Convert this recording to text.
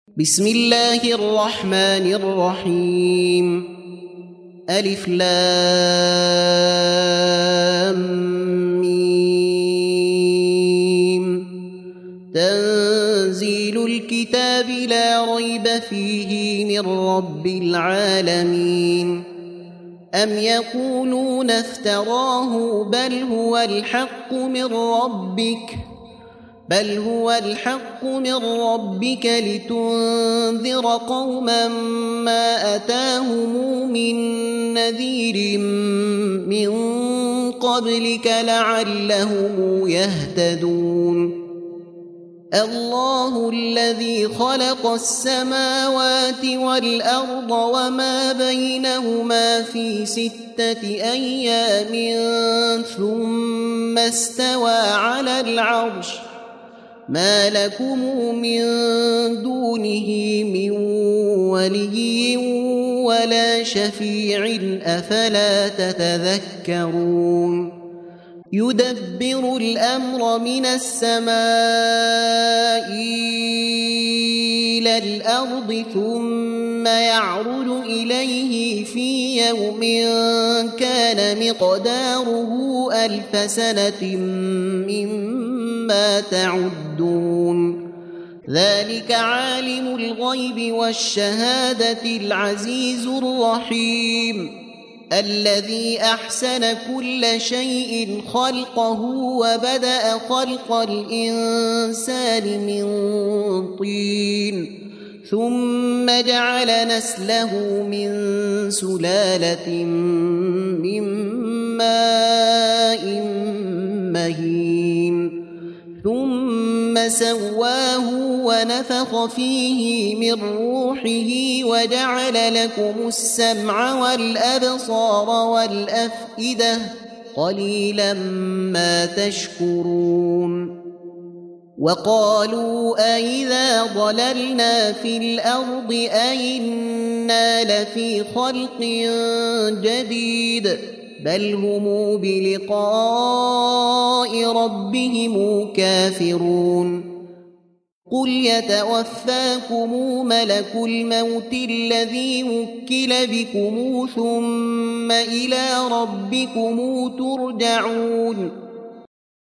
بسم الله الرحمن الرحيم ألف لام ميم تنزيل الكتاب لا ريب فيه من رب العالمين أم يقولون افتراه بل هو الحق من ربك لتنذر قوما ما أتاهم من نذير من قبلك لعلهم يهتدون الله الذي خلق السماوات والأرض وما بينهما في 6 أيام ثم استوى على العرش ما لكم من دونه من ولي ولا شفيع أفلا تتذكرون يدبر الأمر من السماء إلى الأرض ثم يعرج إليه في يوم كان مقداره 1000 سنة مما تعدون ذلك عالم الغيب والشهادة العزيز الرحيم الذي أحسن كل شيء خلقه وبدأ خلق الإنسان من طين ثم جعل نسله من سلالة من ماء مهين ثم سواه ونفخ فيه من روحه وجعل لكم السمع والأبصار والأفئدة قليلا ما تشكرون وقالوا أئذا ضللنا في الأرض أئنا لفي خلق جديد بل هم بلقاء ربهم كافرون قل يتوفاكم ملك الموت الذي وكل بكم ثم إلى ربكم ترجعون